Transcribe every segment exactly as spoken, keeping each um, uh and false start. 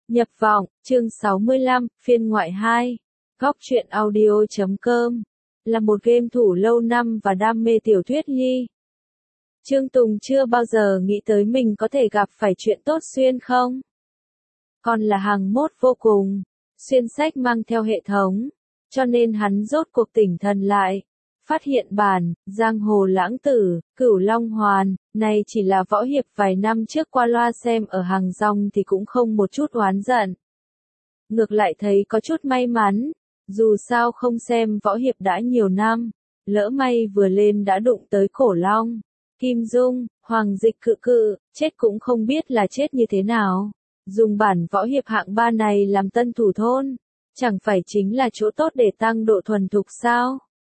Nhập vọng, chương sáu mươi lăm, phiên ngoại hai. Góc truyện audio chấm com là một game thủ lâu năm và đam mê tiểu thuyết nhi. Trương Tùng chưa bao giờ nghĩ tới mình có thể gặp phải chuyện tốt xuyên không? Còn là hàng mốt vô cùng, xuyên sách mang theo hệ thống, cho nên hắn rốt cuộc tỉnh thần lại. Phát hiện bản, giang hồ lãng tử, cửu long hoàn, này chỉ là võ hiệp vài năm trước qua loa xem ở hàng rong thì cũng không một chút oán giận. Ngược lại thấy có chút may mắn, dù sao không xem võ hiệp đã nhiều năm, lỡ may vừa lên đã đụng tới cổ long, kim dung, hoàng dịch cự cự, chết cũng không biết là chết như thế nào. Dùng bản võ hiệp hạng ba này làm tân thủ thôn, chẳng phải chính là chỗ tốt để tăng độ thuần thục sao?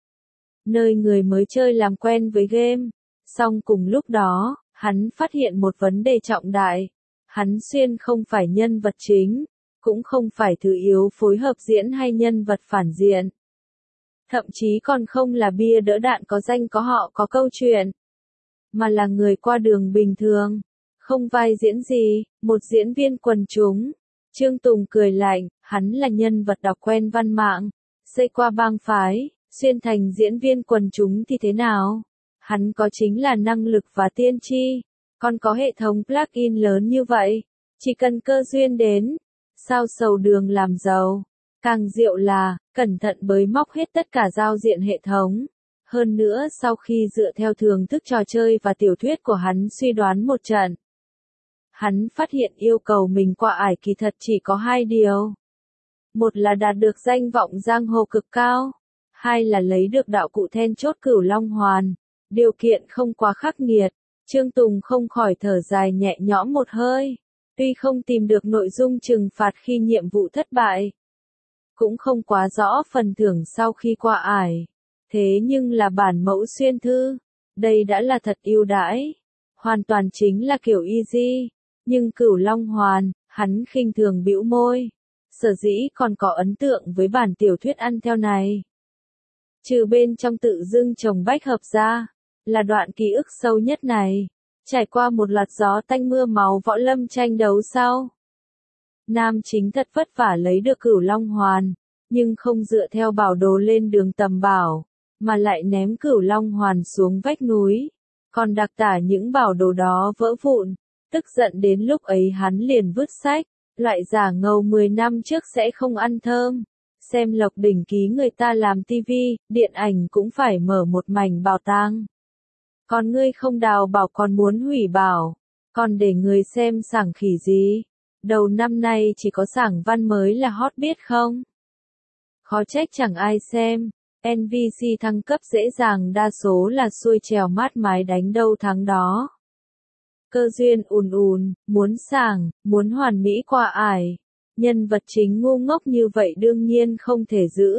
Nơi người mới chơi làm quen với game. Song cùng lúc đó, hắn phát hiện một vấn đề trọng đại. Hắn xuyên không phải nhân vật chính, cũng không phải thứ yếu phối hợp diễn hay nhân vật phản diện. Thậm chí còn không là bia đỡ đạn có danh có họ có câu chuyện, mà là người qua đường bình thường, không vai diễn gì, một diễn viên quần chúng. Trương Tùng cười lạnh, hắn là nhân vật đọc quen văn mạng, xây qua bang phái. Xuyên thành diễn viên quần chúng thì thế nào? Hắn có chính là năng lực và tiên tri, còn có hệ thống plugin lớn như vậy, chỉ cần cơ duyên đến, sao sầu đường làm giàu. Càng diệu là, cẩn thận bới móc hết tất cả giao diện hệ thống. Hơn nữa sau khi dựa theo thưởng thức trò chơi và tiểu thuyết của hắn suy đoán một trận, hắn phát hiện yêu cầu mình qua ải kỳ thật chỉ có hai điều. Một là đạt được danh vọng giang hồ cực cao. Hai là lấy được đạo cụ then chốt cửu long hoàn, điều kiện không quá khắc nghiệt. Trương Tùng không khỏi thở dài nhẹ nhõm một hơi, tuy không tìm được nội dung trừng phạt khi nhiệm vụ thất bại, cũng không quá rõ phần thưởng sau khi qua ải, thế nhưng là bản mẫu xuyên thư, đây đã là thật ưu đãi, hoàn toàn chính là kiểu easy. Nhưng cửu long hoàn, hắn khinh thường bĩu môi, sở dĩ còn có ấn tượng với bản tiểu thuyết ăn theo này. Trừ bên trong tự dưng trồng bách hợp ra, là đoạn ký ức sâu nhất này, trải qua một loạt gió tanh mưa máu võ lâm tranh đấu sau. Nam chính thật vất vả lấy được cửu long hoàn, nhưng không dựa theo bảo đồ lên đường tầm bảo, mà lại ném cửu long hoàn xuống vách núi, còn đặc tả những bảo đồ đó vỡ vụn, tức giận đến lúc ấy hắn liền vứt sách, loại giả ngầu mười năm trước sẽ không ăn thơm. Xem Lộc Đỉnh Ký người ta làm tivi, điện ảnh cũng phải mở một mảnh bảo tàng. Còn ngươi không đào bảo còn muốn hủy bảo, còn để người xem sảng khỉ gì? Đầu năm nay chỉ có sảng văn mới là hot biết không? Khó trách chẳng ai xem, en vê xê thăng cấp dễ dàng đa số là xuôi trèo mát mái đánh đâu thắng đó. Cơ duyên ùn ùn, muốn sảng, muốn hoàn mỹ qua ải. Nhân vật chính ngu ngốc như vậy đương nhiên không thể giữ.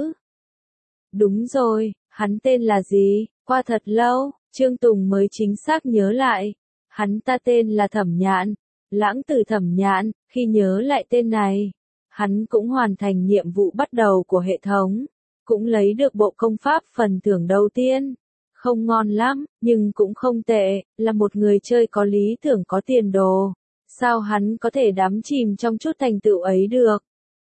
Đúng rồi, hắn tên là gì? Qua thật lâu, Trương Tùng mới chính xác nhớ lại. Hắn ta tên là Thẩm Nhạn, lãng tử Thẩm Nhạn. Khi nhớ lại tên này, hắn cũng hoàn thành nhiệm vụ bắt đầu của hệ thống, cũng lấy được bộ công pháp phần thưởng đầu tiên. Không ngon lắm, nhưng cũng không tệ, là một người chơi có lý tưởng có tiền đồ. Sao hắn có thể đắm chìm trong chút thành tựu ấy được?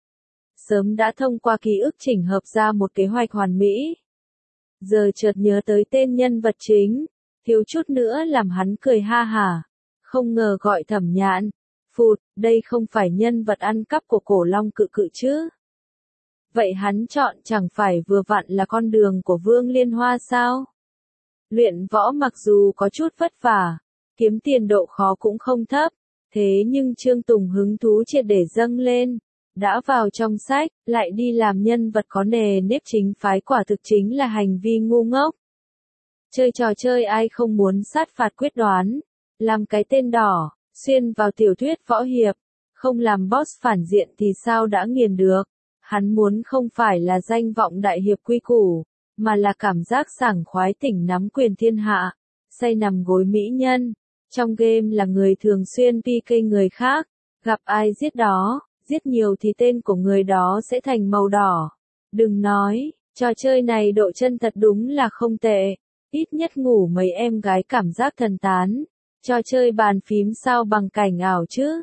Sớm đã thông qua ký ức chỉnh hợp ra một kế hoạch hoàn mỹ. Giờ chợt nhớ tới tên nhân vật chính, thiếu chút nữa làm hắn cười ha hả. Không ngờ gọi Thẩm Nhạn. Phụt, đây không phải nhân vật ăn cắp của cổ long cự cự chứ? Vậy hắn chọn chẳng phải vừa vặn là con đường của Vương Liên Hoa sao? Luyện võ mặc dù có chút vất vả, kiếm tiền độ khó cũng không thấp. Thế nhưng Trương Tùng hứng thú triệt để dâng lên, đã vào trong sách, lại đi làm nhân vật có nề nếp chính phái quả thực chính là hành vi ngu ngốc. Chơi trò chơi ai không muốn sát phạt quyết đoán, làm cái tên đỏ, xuyên vào tiểu thuyết võ hiệp, không làm boss phản diện thì sao đã nghiền được. Hắn muốn không phải là danh vọng đại hiệp quy củ, mà là cảm giác sảng khoái tỉnh nắm quyền thiên hạ, say nằm gối mỹ nhân. Trong game là người thường xuyên pê ca người khác, gặp ai giết đó, giết nhiều thì tên của người đó sẽ thành màu đỏ. Đừng nói, trò chơi này độ chân thật đúng là không tệ, ít nhất ngủ mấy em gái cảm giác thần tán. Trò chơi bàn phím sao bằng cảnh ảo chứ?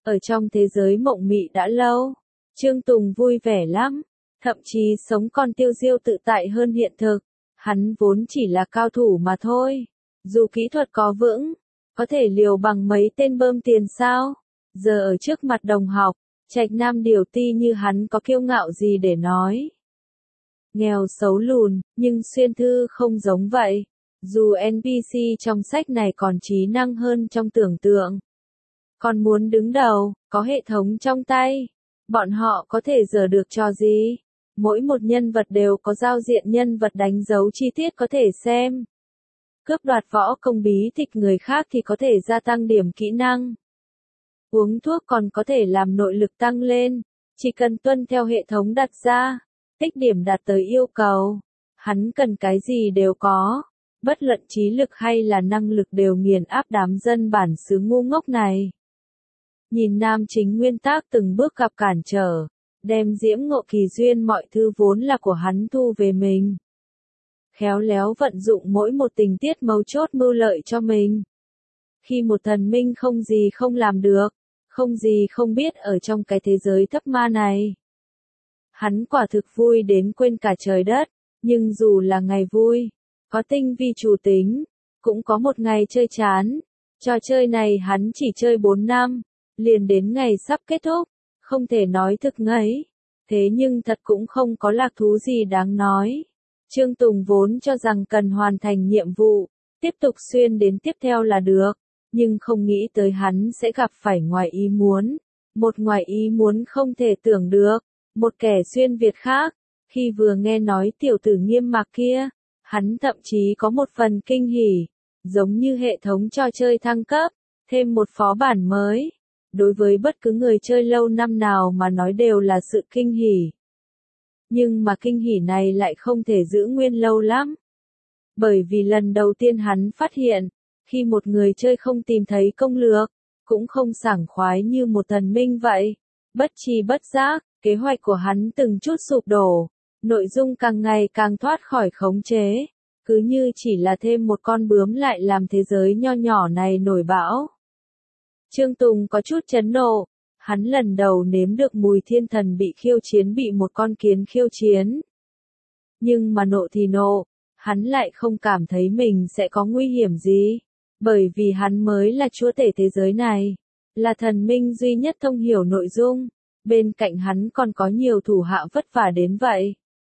Ở trong thế giới mộng mị đã lâu, Trương Tùng vui vẻ lắm, thậm chí sống còn tiêu diêu tự tại hơn hiện thực. Hắn vốn chỉ là cao thủ mà thôi, dù kỹ thuật có vững, có thể liều bằng mấy tên bơm tiền sao? Giờ ở trước mặt đồng học, Trạch Nam Điều Ti như hắn có kiêu ngạo gì để nói. Nghèo xấu lùn, nhưng Xuyên Thư không giống vậy. Dù en pê xê trong sách này còn trí năng hơn trong tưởng tượng. Còn muốn đứng đầu, có hệ thống trong tay. Bọn họ có thể giở được trò gì? Mỗi một nhân vật đều có giao diện nhân vật đánh dấu chi tiết có thể xem. Cướp đoạt võ công bí tịch người khác thì có thể gia tăng điểm kỹ năng. Uống thuốc còn có thể làm nội lực tăng lên. Chỉ cần tuân theo hệ thống đặt ra, tích điểm đạt tới yêu cầu. Hắn cần cái gì đều có. Bất luận trí lực hay là năng lực đều nghiền áp đám dân bản xứ ngu ngốc này. Nhìn nam chính nguyên tác từng bước gặp cản trở, đem diễm ngộ kỳ duyên mọi thứ vốn là của hắn thu về mình. Khéo léo vận dụng mỗi một tình tiết mấu chốt mưu lợi cho mình. Khi một thần minh không gì không làm được, không gì không biết ở trong cái thế giới thấp ma này. Hắn quả thực vui đến quên cả trời đất, nhưng dù là ngày vui, có tinh vi chủ tính, cũng có một ngày chơi chán. Trò chơi này hắn chỉ chơi bốn năm, liền đến ngày sắp kết thúc, không thể nói thực ngấy. Thế nhưng thật cũng không có lạc thú gì đáng nói. Trương Tùng vốn cho rằng cần hoàn thành nhiệm vụ, tiếp tục xuyên đến tiếp theo là được, nhưng không nghĩ tới hắn sẽ gặp phải ngoài ý muốn. Một ngoài ý muốn không thể tưởng được, một kẻ xuyên Việt khác, khi vừa nghe nói tiểu tử Nghiêm Mạc kia, hắn thậm chí có một phần kinh hỉ, giống như hệ thống trò chơi thăng cấp, thêm một phó bản mới. Đối với bất cứ người chơi lâu năm nào mà nói đều là sự kinh hỉ. Nhưng mà kinh hỉ này lại không thể giữ nguyên lâu lắm. Bởi vì lần đầu tiên hắn phát hiện, khi một người chơi không tìm thấy công lược, cũng không sảng khoái như một thần minh vậy. Bất tri bất giác, kế hoạch của hắn từng chút sụp đổ, nội dung càng ngày càng thoát khỏi khống chế, cứ như chỉ là thêm một con bướm lại làm thế giới nho nhỏ này nổi bão. Trương Tùng có chút chấn nộ, hắn lần đầu nếm được mùi thiên thần bị khiêu chiến bị một con kiến khiêu chiến. Nhưng mà nộ thì nộ, hắn lại không cảm thấy mình sẽ có nguy hiểm gì, bởi vì hắn mới là chúa tể thế giới này, là thần minh duy nhất thông hiểu nội dung, bên cạnh hắn còn có nhiều thủ hạ vất vả đến vậy.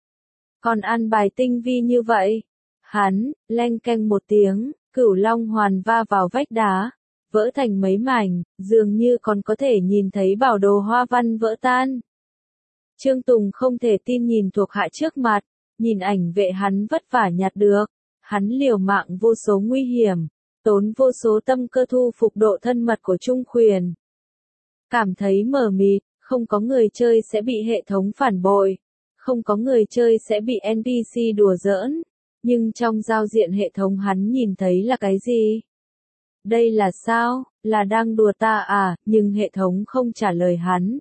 Còn ăn bài tinh vi như vậy, hắn, leng keng một tiếng, cửu long hoàn va vào vách đá, vỡ thành mấy mảnh, dường như còn có thể nhìn thấy bảo đồ hoa văn vỡ tan. Trương Tùng không thể tin nhìn thuộc hạ trước mặt, nhìn ảnh vệ hắn vất vả nhặt được, hắn liều mạng vô số nguy hiểm, tốn vô số tâm cơ thu phục độ thân mật của Trung Khuyển. Cảm thấy mờ mịt, không có người chơi sẽ bị hệ thống phản bội, không có người chơi sẽ bị en pê xê đùa giỡn, nhưng trong giao diện hệ thống hắn nhìn thấy là cái gì? Đây là sao? Là đang đùa ta à? Nhưng hệ thống không trả lời hắn.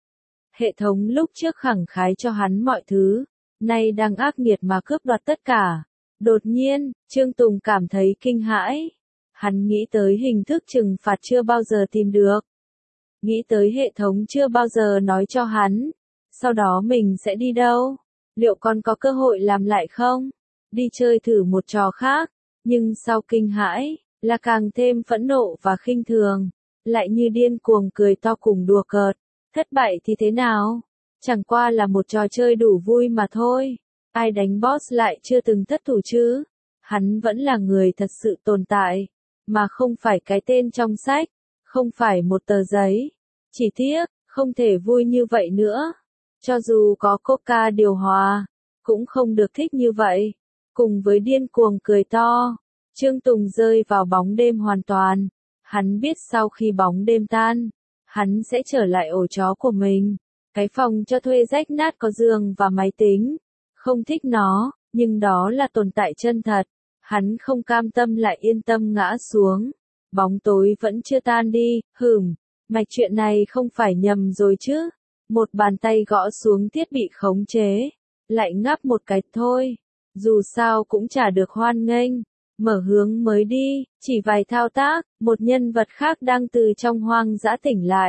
Hệ thống lúc trước khẳng khái cho hắn mọi thứ, nay đang ác nghiệt mà cướp đoạt tất cả. Đột nhiên, Trương Tùng cảm thấy kinh hãi. Hắn nghĩ tới hình thức trừng phạt chưa bao giờ tìm được. Nghĩ tới hệ thống chưa bao giờ nói cho hắn. Sau đó mình sẽ đi đâu? Liệu còn có cơ hội làm lại không? Đi chơi thử một trò khác. Nhưng sau kinh hãi, là càng thêm phẫn nộ và khinh thường. Lại như điên cuồng cười to cùng đùa cợt. Thất bại thì thế nào? Chẳng qua là một trò chơi đủ vui mà thôi. Ai đánh boss lại chưa từng thất thủ chứ? Hắn vẫn là người thật sự tồn tại, mà không phải cái tên trong sách, không phải một tờ giấy. Chỉ tiếc, không thể vui như vậy nữa. Cho dù có Coca điều hòa, cũng không được thích như vậy. Cùng với điên cuồng cười to, Trương Tùng rơi vào bóng đêm hoàn toàn. Hắn biết sau khi bóng đêm tan, hắn sẽ trở lại ổ chó của mình. Cái phòng cho thuê rách nát có giường và máy tính. Không thích nó, nhưng đó là tồn tại chân thật. Hắn không cam tâm lại yên tâm ngã xuống. Bóng tối vẫn chưa tan đi, hửm. Mạch chuyện này không phải nhầm rồi chứ. Một bàn tay gõ xuống thiết bị khống chế. Lại ngáp một cái thôi. Dù sao cũng chả được hoan nghênh. Mở hướng mới đi, chỉ vài thao tác, một nhân vật khác đang từ trong hoang dã tỉnh lại.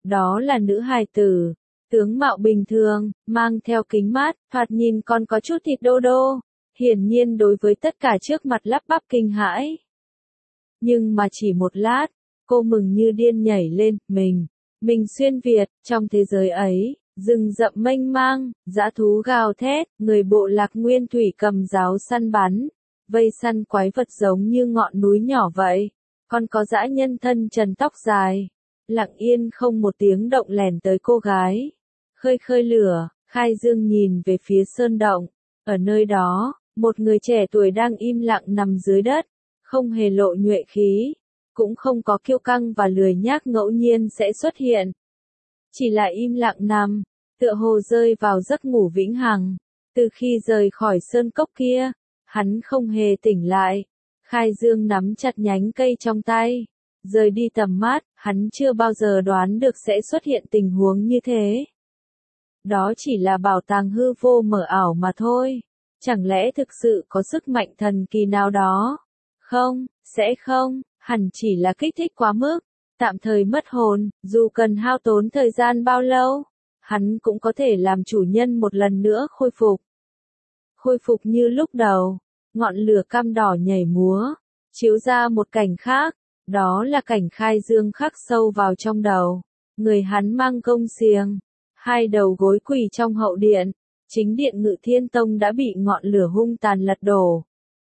Đó là nữ hài tử, tướng mạo bình thường, mang theo kính mát, thoạt nhìn còn có chút thịt đô đô, hiển nhiên đối với tất cả trước mặt lắp bắp kinh hãi. Nhưng mà chỉ một lát, cô mừng như điên nhảy lên, mình, mình xuyên Việt, trong thế giới ấy, rừng rậm mênh mang, dã thú gào thét, người bộ lạc nguyên thủy cầm giáo săn bắn, vây săn quái vật giống như ngọn núi nhỏ vậy, còn có dã nhân thân trần tóc dài, lặng yên không một tiếng động lèn tới cô gái. Khơi khơi lửa, Khai Dương nhìn về phía sơn động, ở nơi đó, một người trẻ tuổi đang im lặng nằm dưới đất, không hề lộ nhuệ khí, cũng không có kiêu căng và lười nhác ngẫu nhiên sẽ xuất hiện. Chỉ là im lặng nằm, tựa hồ rơi vào giấc ngủ vĩnh hằng. Từ khi rời khỏi sơn cốc kia, hắn không hề tỉnh lại. Khai Dương nắm chặt nhánh cây trong tay, rời đi tầm mắt, hắn chưa bao giờ đoán được sẽ xuất hiện tình huống như thế. Đó chỉ là bảo tàng hư vô mờ ảo mà thôi. Chẳng lẽ thực sự có sức mạnh thần kỳ nào đó? Không, sẽ không, hẳn chỉ là kích thích quá mức, tạm thời mất hồn, dù cần hao tốn thời gian bao lâu, hắn cũng có thể làm chủ nhân một lần nữa khôi phục. Khôi phục như lúc đầu, ngọn lửa cam đỏ nhảy múa, chiếu ra một cảnh khác, đó là cảnh Khai Dương khắc sâu vào trong đầu. Người hắn mang công xiềng, hai đầu gối quỳ trong hậu điện, chính điện Ngự Thiên Tông đã bị ngọn lửa hung tàn lật đổ.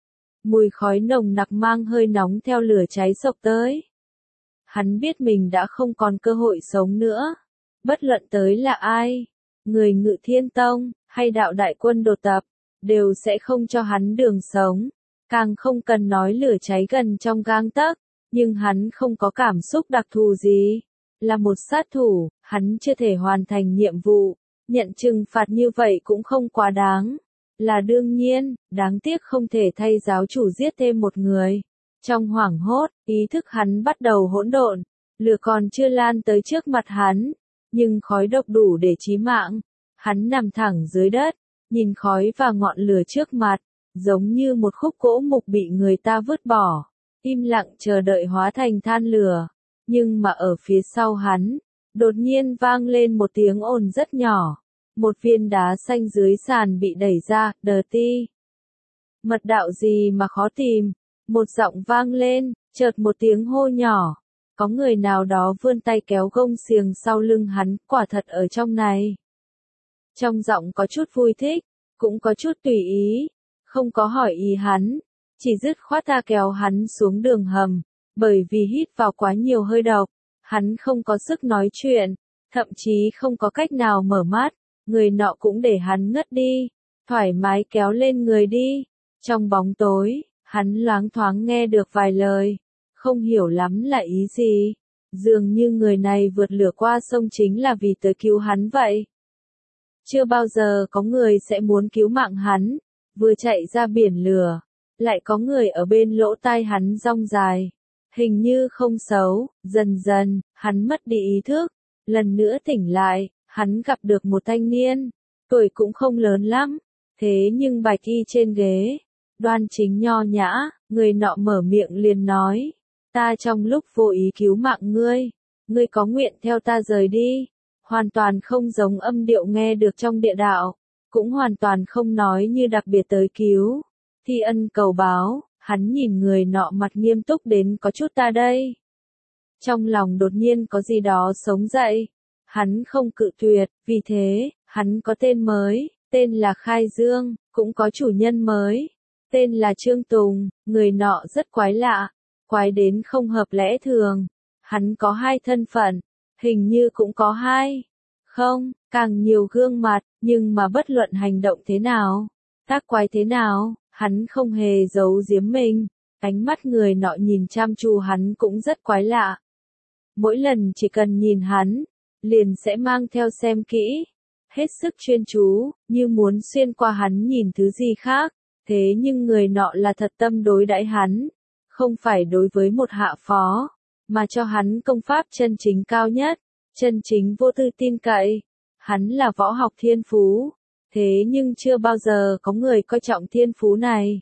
Mùi khói nồng nặc mang hơi nóng theo lửa cháy xộc tới. Hắn biết mình đã không còn cơ hội sống nữa. Bất luận tới là ai, người Ngự Thiên Tông, hay đạo đại quân đột tập, đều sẽ không cho hắn đường sống. Càng không cần nói lửa cháy gần trong gang tấc, nhưng hắn không có cảm xúc đặc thù gì. Là một sát thủ, hắn chưa thể hoàn thành nhiệm vụ, nhận trừng phạt như vậy cũng không quá đáng. Là đương nhiên, đáng tiếc không thể thay giáo chủ giết thêm một người. Trong hoảng hốt, ý thức hắn bắt đầu hỗn độn, lửa còn chưa lan tới trước mặt hắn, nhưng khói độc đủ để chí mạng. Hắn nằm thẳng dưới đất, nhìn khói và ngọn lửa trước mặt, giống như một khúc gỗ mục bị người ta vứt bỏ, im lặng chờ đợi hóa thành than lửa. Nhưng mà ở phía sau hắn, đột nhiên vang lên một tiếng ồn rất nhỏ. Một viên đá xanh dưới sàn bị đẩy ra, đờ ti. Mật đạo gì mà khó tìm? Một giọng vang lên, chợt một tiếng hô nhỏ. Có người nào đó vươn tay kéo gông xiềng sau lưng hắn, quả thật ở trong này. Trong giọng có chút vui thích, cũng có chút tùy ý, không có hỏi ý hắn, chỉ dứt khoát ta kéo hắn xuống đường hầm, bởi vì hít vào quá nhiều hơi độc, hắn không có sức nói chuyện, thậm chí không có cách nào mở mắt. Người nọ cũng để hắn ngất đi, thoải mái kéo lên người đi. Trong bóng tối, hắn loáng thoáng nghe được vài lời, không hiểu lắm là ý gì. Dường như người này vượt lửa qua sông chính là vì tới cứu hắn vậy. Chưa bao giờ có người sẽ muốn cứu mạng hắn, vừa chạy ra biển lửa, lại có người ở bên lỗ tai hắn rong dài. Hình như không xấu, dần dần, hắn mất đi ý thức, lần nữa tỉnh lại. Hắn gặp được một thanh niên, tuổi cũng không lớn lắm, thế nhưng bạch y trên ghế, đoan chính nho nhã, người nọ mở miệng liền nói, ta trong lúc vô ý cứu mạng ngươi, ngươi có nguyện theo ta rời đi, hoàn toàn không giống âm điệu nghe được trong địa đạo, cũng hoàn toàn không nói như đặc biệt tới cứu, thi ân cầu báo, hắn nhìn người nọ mặt nghiêm túc đến có chút ta đây. Trong lòng đột nhiên có gì đó sống dậy. Hắn không cự tuyệt, vì thế, hắn có tên mới, tên là Khai Dương, cũng có chủ nhân mới, tên là Trương Tùng. Người nọ rất quái lạ, quái đến không hợp lẽ thường. Hắn có hai thân phận, hình như cũng có hai, không, càng nhiều gương mặt, nhưng mà bất luận hành động thế nào, tác quái thế nào, hắn không hề giấu giếm mình. Ánh mắt người nọ nhìn chăm chú hắn cũng rất quái lạ. Mỗi lần chỉ cần nhìn hắn, liền sẽ mang theo xem kỹ, hết sức chuyên chú, như muốn xuyên qua hắn nhìn thứ gì khác, thế nhưng người nọ là thật tâm đối đãi hắn, không phải đối với một hạ phó, mà cho hắn công pháp chân chính cao nhất, chân chính vô tư tin cậy. Hắn là võ học thiên phú, thế nhưng chưa bao giờ có người coi trọng thiên phú này.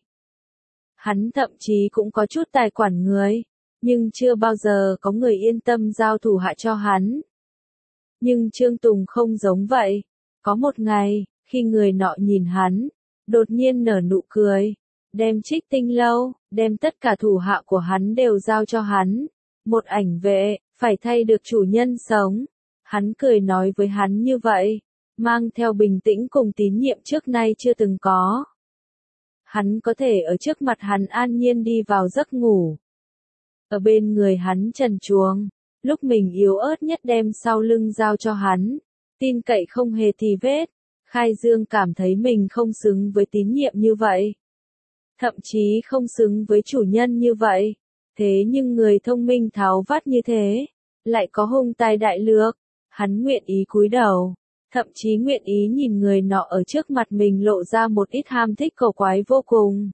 Hắn thậm chí cũng có chút tài quản người, nhưng chưa bao giờ có người yên tâm giao thủ hạ cho hắn. Nhưng Trương Tùng không giống vậy. Có một ngày, khi người nọ nhìn hắn, đột nhiên nở nụ cười, đem Trích Tinh Lâu, đem tất cả thủ hạ của hắn đều giao cho hắn. Một ảnh vệ, phải thay được chủ nhân sống. Hắn cười nói với hắn như vậy, mang theo bình tĩnh cùng tín nhiệm trước nay chưa từng có. Hắn có thể ở trước mặt hắn an nhiên đi vào giấc ngủ. Ở bên người hắn trần truồng, lúc mình yếu ớt nhất đem sau lưng giao cho hắn, tin cậy không hề tì vết. Khai Dương cảm thấy mình không xứng với tín nhiệm như vậy. Thậm chí không xứng với chủ nhân như vậy. Thế nhưng người thông minh tháo vát như thế, lại có hung tài đại lược, hắn nguyện ý cúi đầu, thậm chí nguyện ý nhìn người nọ ở trước mặt mình lộ ra một ít ham thích cầu quái vô cùng.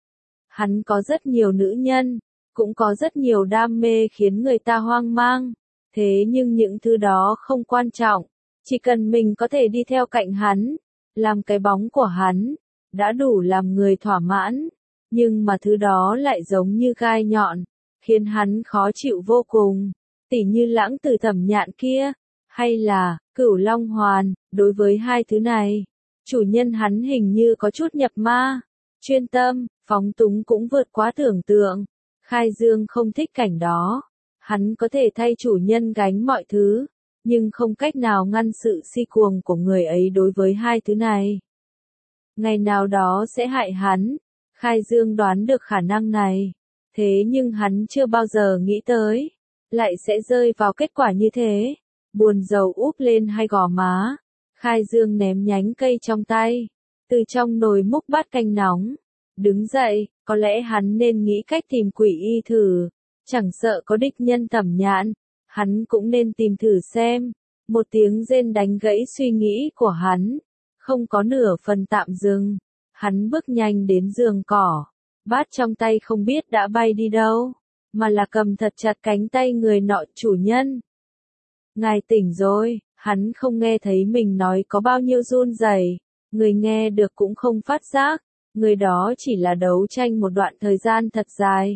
Hắn có rất nhiều nữ nhân, cũng có rất nhiều đam mê khiến người ta hoang mang, thế nhưng những thứ đó không quan trọng, chỉ cần mình có thể đi theo cạnh hắn, làm cái bóng của hắn, đã đủ làm người thỏa mãn. Nhưng mà thứ đó lại giống như gai nhọn, khiến hắn khó chịu vô cùng, tỉ như Lãng Tử Thẩm Nhạn kia, hay là Cửu Long Hoàn. Đối với hai thứ này, chủ nhân hắn hình như có chút nhập ma, chuyên tâm, phóng túng cũng vượt quá tưởng tượng. Khai Dương không thích cảnh đó, hắn có thể thay chủ nhân gánh mọi thứ, nhưng không cách nào ngăn sự si cuồng của người ấy đối với hai thứ này. Ngày nào đó sẽ hại hắn. Khai Dương đoán được khả năng này, thế nhưng hắn chưa bao giờ nghĩ tới, lại sẽ rơi vào kết quả như thế, buồn rầu úp lên hai gò má. Khai Dương ném nhánh cây trong tay, từ trong nồi múc bát canh nóng, đứng dậy, có lẽ hắn nên nghĩ cách tìm quỷ y thử, chẳng sợ có địch nhân Thẩm Nhạn, hắn cũng nên tìm thử xem. Một tiếng rên đánh gãy suy nghĩ của hắn, không có nửa phần tạm dừng. Hắn bước nhanh đến giường cỏ, bát trong tay không biết đã bay đi đâu, mà là cầm thật chặt cánh tay người nọ. Chủ nhân, ngài tỉnh rồi. Hắn không nghe thấy mình nói có bao nhiêu run rẩy, người nghe được cũng không phát giác, người đó chỉ là đấu tranh một đoạn thời gian thật dài.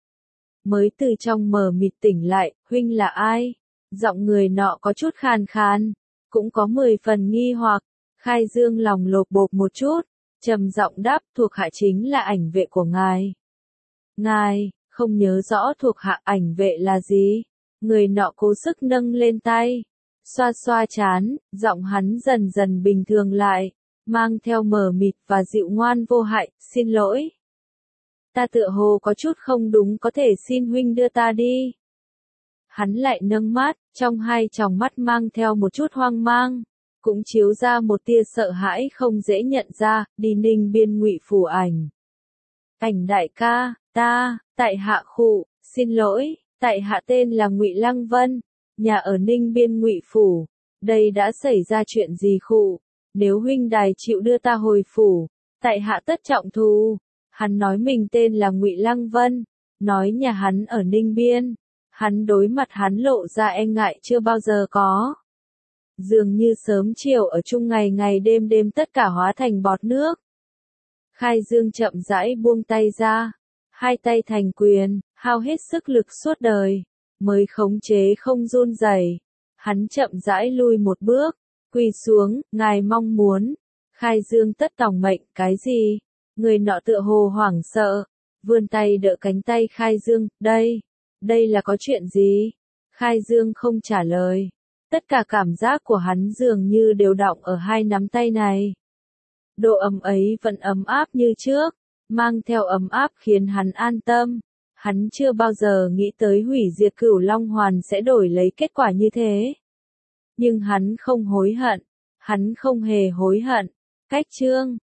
Mới từ trong mờ mịt tỉnh lại, huynh là ai? Giọng người nọ có chút khàn khàn, cũng có mười phần nghi hoặc. Khai Dương lòng lột bột một chút, trầm giọng đáp, thuộc hạ chính là ảnh vệ của ngài. Ngài, không nhớ rõ thuộc hạ ảnh vệ là gì? Người nọ cố sức nâng lên tay, xoa xoa trán, giọng hắn dần dần bình thường lại, mang theo mờ mịt và dịu ngoan vô hại, xin lỗi. Ta tựa hồ có chút không đúng, có thể xin huynh đưa ta đi. Hắn lại nâng mắt, trong hai tròng mắt mang theo một chút hoang mang, cũng chiếu ra một tia sợ hãi không dễ nhận ra. Đi Ninh Biên Ngụy Phủ Ảnh. Ảnh đại ca, ta, tại hạ khụ, xin lỗi, tại hạ tên là Ngụy Lăng Vân, nhà ở Ninh Biên Ngụy Phủ, đây đã xảy ra chuyện gì khụ, nếu huynh đài chịu đưa ta hồi phủ, tại hạ tất trọng thù. Hắn nói mình tên là Ngụy Lăng Vân, nói nhà hắn ở Ninh Biên, hắn đối mặt hắn lộ ra e ngại chưa bao giờ có. Dường như sớm chiều ở chung, ngày ngày đêm đêm tất cả hóa thành bọt nước. Khai Dương chậm rãi buông tay ra, hai tay thành quyền, hao hết sức lực suốt đời, mới khống chế không run rẩy. Hắn chậm rãi lui một bước, quỳ xuống, ngài mong muốn. Khai Dương tất tòng mệnh, cái gì? Người nọ tựa hồ hoảng sợ, vươn tay đỡ cánh tay Khai Dương, đây, đây là có chuyện gì? Khai Dương không trả lời. Tất cả cảm giác của hắn dường như đều đọng ở hai nắm tay này. Độ ấm ấy vẫn ấm áp như trước, mang theo ấm áp khiến hắn an tâm. Hắn chưa bao giờ nghĩ tới hủy diệt Cửu Long Hoàn sẽ đổi lấy kết quả như thế. Nhưng hắn không hối hận, hắn không hề hối hận. Cách chương